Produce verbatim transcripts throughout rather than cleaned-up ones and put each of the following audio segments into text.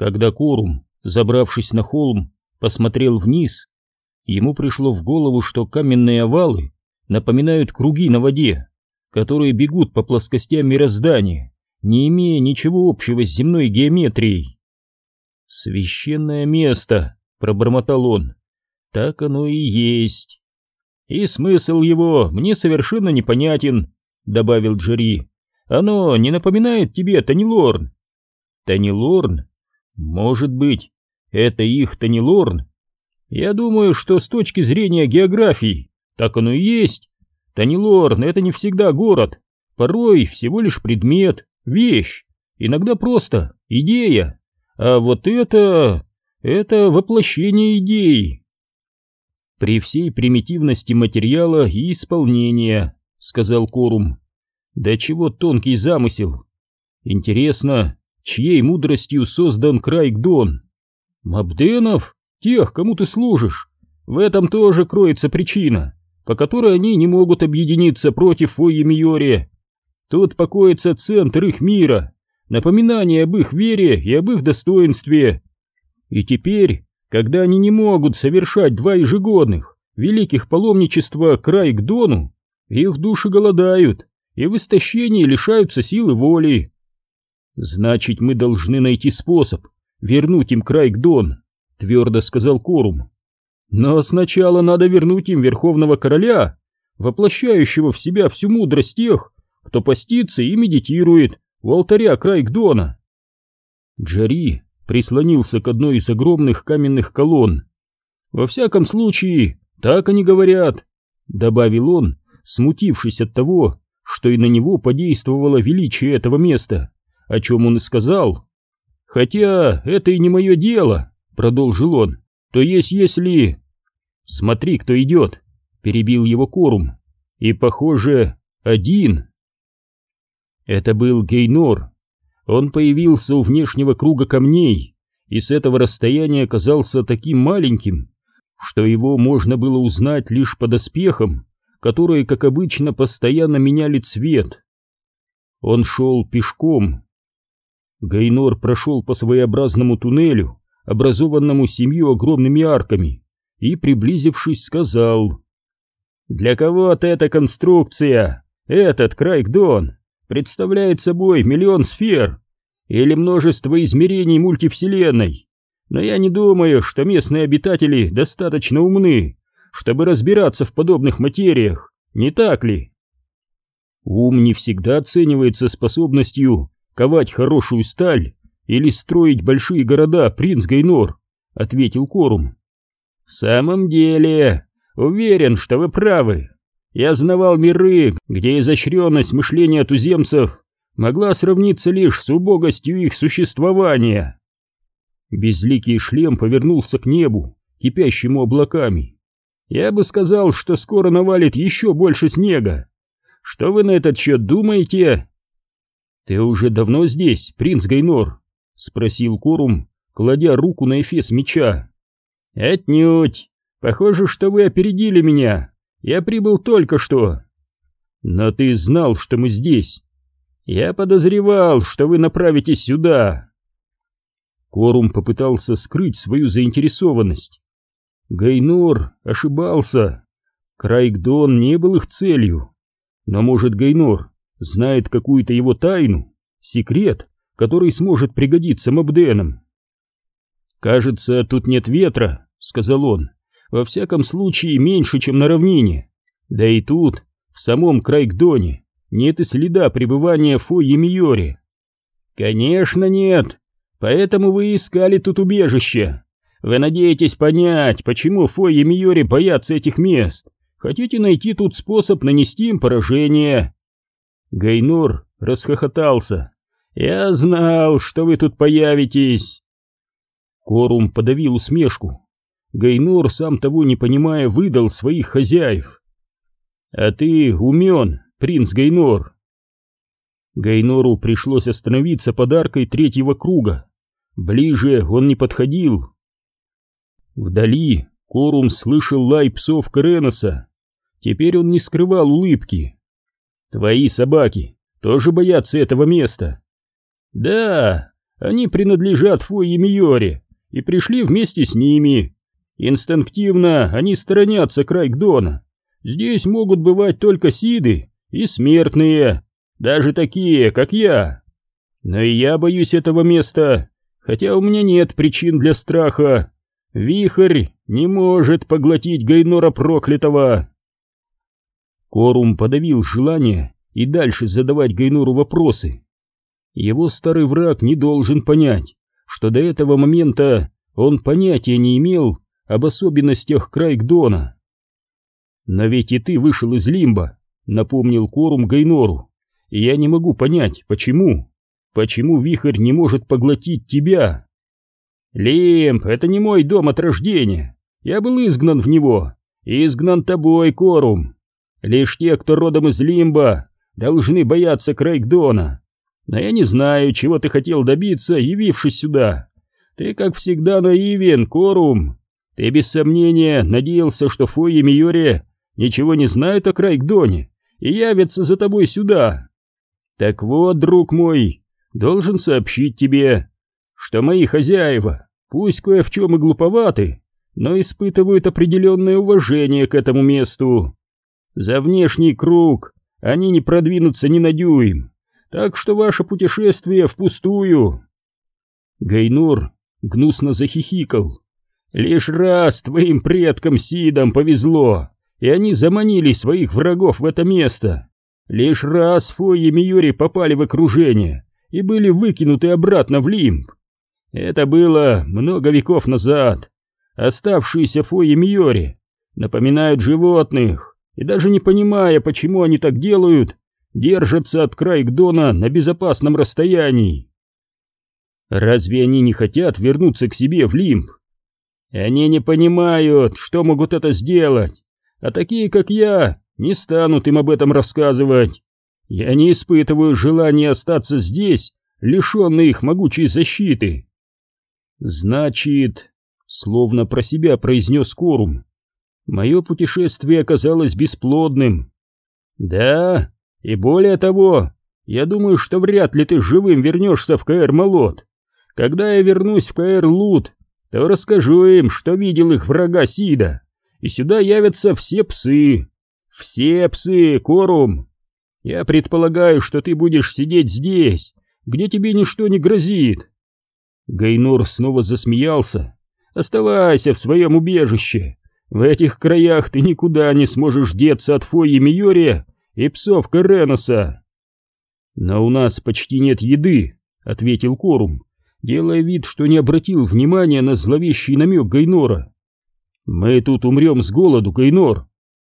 Когда Корум, забравшись на холм, посмотрел вниз, ему пришло в голову, что каменные овалы напоминают круги на воде, которые бегут по плоскостям мироздания, не имея ничего общего с земной геометрией. «Священное место», — пробормотал он, — «так оно и есть». «И смысл его мне совершенно непонятен», — добавил Джерри. «Оно не напоминает тебе Танилорн?» «Танилорн? Может быть, это их Танилорн? Я думаю, что с точки зрения географии так оно и есть. Танилорн — это не всегда город, порой всего лишь предмет, вещь, иногда просто идея. А вот это... это воплощение идей». «При всей примитивности материала и исполнения», — сказал Корум. «Да чего тонкий замысел. Интересно, чьей мудростью создан Крайгдон? Мабденов? Тех, кому ты служишь? В этом тоже кроется причина, по которой они не могут объединиться против Фойи-Миори. Тут покоится центр их мира, напоминание об их вере и об их достоинстве. И теперь, когда они не могут совершать два ежегодных великих паломничества к Крайгдону, их души голодают и в истощении лишаются силы воли. Значит, мы должны найти способ вернуть им Крайгдон», — твердо сказал Корум. «Но сначала надо вернуть им Верховного Короля, воплощающего в себя всю мудрость тех, кто постится и медитирует у алтаря Крайгдона». Джерри прислонился к одной из огромных каменных колонн. «Во всяком случае, так они говорят», — добавил он, смутившись от того, что и на него подействовало величие этого места, о чем он и сказал. «Хотя это и не мое дело», — продолжил он, — «то есть если...» «Смотри, кто идет», — перебил его Корум, — «и, похоже, один». Это был Гейнор. Он появился у внешнего круга камней и с этого расстояния казался таким маленьким, что его можно было узнать лишь по доспехам, которые, как обычно, постоянно меняли цвет. Он шел пешком. Гейнор прошел по своеобразному туннелю, образованному семью огромными арками, и, приблизившись, сказал: «Для кого-то эта конструкция, этот Крайгдон, представляет собой миллион сфер или множество измерений мультивселенной, но я не думаю, что местные обитатели достаточно умны, чтобы разбираться в подобных материях, не так ли?» «Ум не всегда оценивается способностью ковать хорошую сталь или строить большие города, принц Гейнор», — ответил Корум. «В самом деле, уверен, что вы правы. Я знавал миры, где изощренность мышления туземцев могла сравниться лишь с убогостью их существования». Безликий шлем повернулся к небу, кипящему облаками. «Я бы сказал, что скоро навалит еще больше снега. Что вы на этот счет думаете?» «Ты уже давно здесь, принц Гейнор?» — спросил Корум, кладя руку на эфес меча. «Отнюдь. Похоже, что вы опередили меня. Я прибыл только что». «Но ты знал, что мы здесь?» «Я подозревал, что вы направитесь сюда». Корум попытался скрыть свою заинтересованность. Гейнор ошибался. Крайгдон не был их целью. Но, может, Гейнор знает какую-то его тайну, секрет, который сможет пригодиться Мабденам. «Кажется, тут нет ветра», — сказал он. «Во всяком случае, меньше, чем на равнине. Да и тут, в самом Крайгдоне, нет и следа пребывания Фойи-Миори». «Конечно нет. Поэтому вы искали тут убежище. Вы надеетесь понять, почему Фойи-Миори боятся этих мест. Хотите найти тут способ нанести им поражение». Гейнор расхохотался. «Я знал, что вы тут появитесь». Корум подавил усмешку. Гейнор, сам того не понимая, выдал своих хозяев. «А ты умен, принц Гейнор». Гейнору пришлось остановиться под аркой третьего круга. Ближе он не подходил. Вдали Корум слышал лай псов Кереноса. Теперь он не скрывал улыбки. «Твои собаки тоже боятся этого места?» «Да, Они принадлежат Фойе Миоре и пришли вместе с ними. Инстинктивно они сторонятся Крайгдона. Здесь могут бывать только сиды и смертные, даже такие, как я. Но и я боюсь этого места, хотя у меня нет причин для страха. Вихрь не может поглотить Гайнора Проклятого. Корум подавил желание и дальше задавать Гайнору вопросы. Его старый враг не должен понять, что до этого момента он понятия не имел об особенностях Крайгдона. «Но ведь и ты вышел из Лимба», — напомнил Корум Гайнору, — «и я не могу понять, почему. Почему Вихрь не может поглотить тебя?» «Лимб — это не мой дом от рождения. Я был изгнан в него, и изгнан тобой, Корум. Лишь те, кто родом из Лимба, должны бояться Крайгдона. Но я не знаю, чего ты хотел добиться, явившись сюда. Ты, как всегда, наивен, Корум. Ты без сомнения надеялся, что Фойе Миоре ничего не знают о Крайгдоне и явятся за тобой сюда. Так вот, друг мой, должен сообщить тебе, что мои хозяева, пусть кое в чем и глуповаты, но испытывают определенное уважение к этому месту. За внешний круг они не продвинутся ни на дюйм, так что ваше путешествие впустую». Гайнор гнусно захихикал. «Лишь раз твоим предкам Сидам повезло, и они заманили своих врагов в это место. Лишь раз Фойе Миоре попали в окружение и были выкинуты обратно в Лимб. Это было много веков назад. Оставшиеся Фойе Миоре напоминают животных, и даже не понимая, почему они так делают, держатся от Крайгдона на безопасном расстоянии. Разве они не хотят вернуться к себе в Лимб? Они не понимают, что могут это сделать, а такие, как я, не станут им об этом рассказывать. Я не испытываю желания остаться здесь, лишенный их могучей защиты». «Значит, — словно про себя произнес Корум, — мое путешествие оказалось бесплодным. Да, и более того, я думаю, что вряд ли ты живым вернешься в Каэр-Малот. Когда я вернусь в Каэр-Лут, то расскажу им, что видел их врага Сида, и сюда явятся все псы. Все псы, Корум. Я предполагаю, что ты будешь сидеть здесь, где тебе ничто не грозит». Гайнор снова засмеялся. «Оставайся в своем убежище. В этих краях ты никуда не сможешь деться от Фойе Миоре и псов Кереноса». «Но у нас почти нет еды», — ответил Корум, делая вид, что не обратил внимания на зловещий намек Гайнора. «Мы тут умрем с голоду, Гайнор».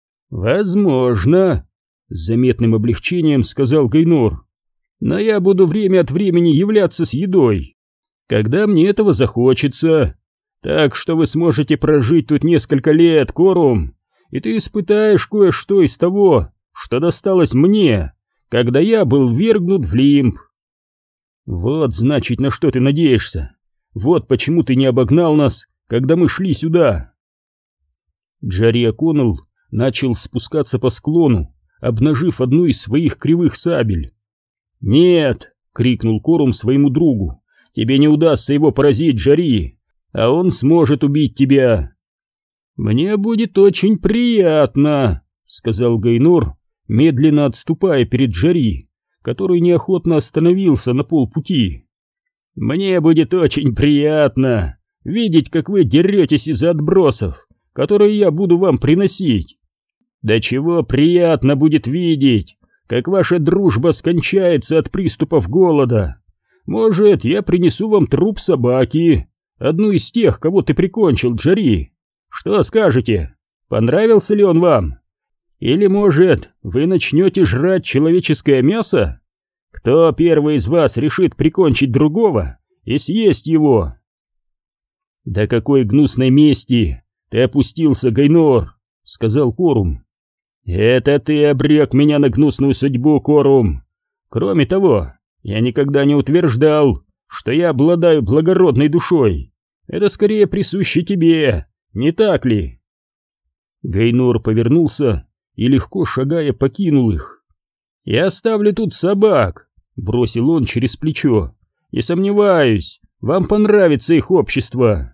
«Возможно», — с заметным облегчением сказал Гайнор, «но я буду время от времени являться с едой, когда мне этого захочется. Так что вы сможете прожить тут несколько лет, Корум, и ты испытаешь кое-что из того, что досталось мне, когда я был ввергнут в Лимб». «Вот, значит, на что ты надеешься. Вот почему ты не обогнал нас, когда мы шли сюда». Джарри О'Коннелл начал спускаться по склону, обнажив одну из своих кривых сабель. «Нет!» — крикнул Корум своему другу. «Тебе не удастся его поразить, Джарри, а он сможет убить тебя». «Мне будет очень приятно», — сказал Гайнор, медленно отступая перед Джарри, который неохотно остановился на полпути. «Мне будет очень приятно видеть, как вы деретесь из-за отбросов, которые я буду вам приносить. Да чего приятно будет видеть, как ваша дружба скончается от приступов голода. Может, я принесу вам труп собаки, одну из тех, кого ты прикончил, Джарри. Что скажете? Понравился ли он вам? Или, может, вы начнете жрать человеческое мясо? Кто первый из вас решит прикончить другого и съесть его?» «До какой гнусной мести ты опустился, Гайнор», — сказал Корум. «Это ты обрек меня на гнусную судьбу, Корум. Кроме того, я никогда не утверждал, что я обладаю благородной душой. Это скорее присуще тебе, не так ли?» Гайнор повернулся и, легко шагая, покинул их. «Я оставлю тут собак», — бросил он через плечо. Не сомневаюсь, вам понравится их общество.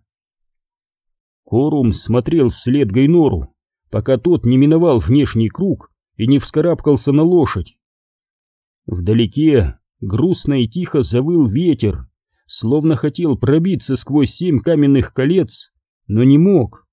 Корум смотрел вслед Гайнору, пока тот не миновал внешний круг и не вскарабкался на лошадь. Вдалеке грустно и тихо завыл ветер, словно хотел пробиться сквозь семь каменных колец, но не мог.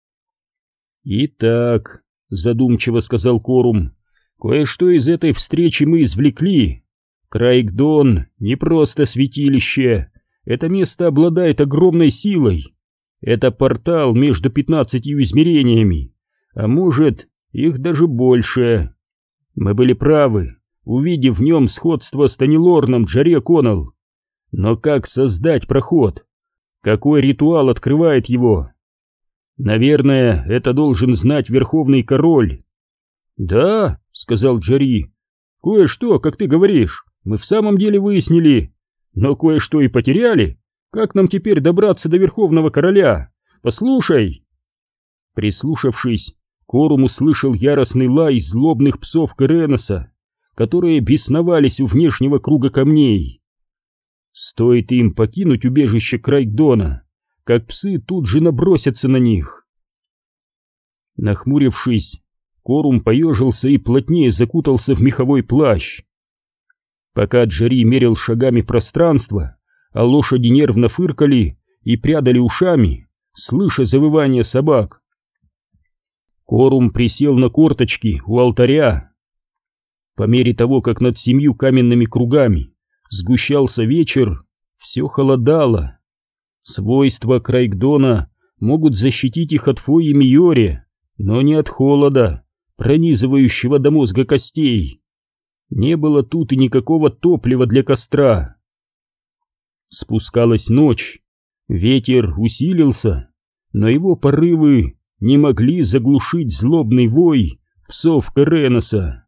«Итак», — задумчиво сказал Корум, — «кое-что из этой встречи мы извлекли. Крайгдон не просто святилище, это место обладает огромной силой. Это портал между пятнадцатью измерениями, а может, их даже больше. Мы были правы, увидев в нем сходство с Танилорном Джаре Коннелл. Но как создать проход? Какой ритуал открывает его? Наверное, это должен знать Верховный Король». «Да», — сказал Джари, — «кое-что, как ты говоришь, мы в самом деле выяснили, но кое-что и потеряли. Как нам теперь добраться до Верховного Короля? Послушай!» Прислушавшись, Корум услышал яростный лай злобных псов Кереноса, которые бесновались у внешнего круга камней. Стоит им покинуть убежище Крайгдона, как псы тут же набросятся на них. Нахмурившись, Корум поежился и плотнее закутался в меховой плащ. Пока Джари мерил шагами пространство, а лошади нервно фыркали и прядали ушами, слыша завывание собак, Корум присел на корточки у алтаря. По мере того, как над семью каменными кругами сгущался вечер, все холодало. Свойства Крайгдона могут защитить их от Фойи Миори, но не от холода, пронизывающего до мозга костей. Не было тут и никакого топлива для костра. Спускалась ночь, ветер усилился, но его порывы не могли заглушить злобный вой псов Кереноса.